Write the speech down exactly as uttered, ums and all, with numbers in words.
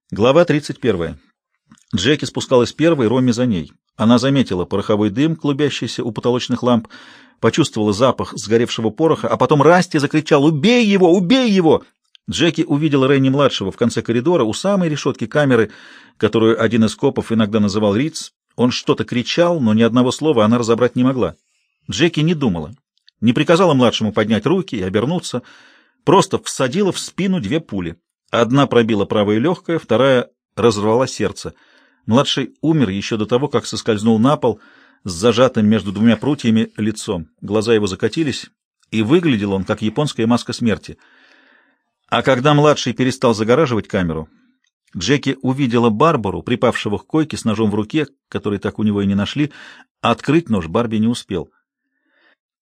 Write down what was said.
Глава тридцать первая. Джеки спускалась первой, Ромми за ней. Она заметила пороховой дым, клубящийся у потолочных ламп, почувствовала запах сгоревшего пороха, а потом Расти закричал: «Убей его! Убей его!» Джеки увидела Ренни-младшего в конце коридора у самой решетки камеры, которую один из копов иногда называл Риц. Он что-то кричал, но ни одного слова она разобрать не могла. Джеки не думала, не приказала младшему поднять руки и обернуться, просто всадила в спину две пули. Одна пробила правое легкое, вторая разорвала сердце. Младший умер еще до того, как соскользнул на пол с зажатым между двумя прутьями лицом. Глаза его закатились, и выглядел он, как японская маска смерти. А когда младший перестал загораживать камеру, Джеки увидела Барбару, припавшего к койке с ножом в руке, который так у него и не нашли. Открыть нож Барби не успел.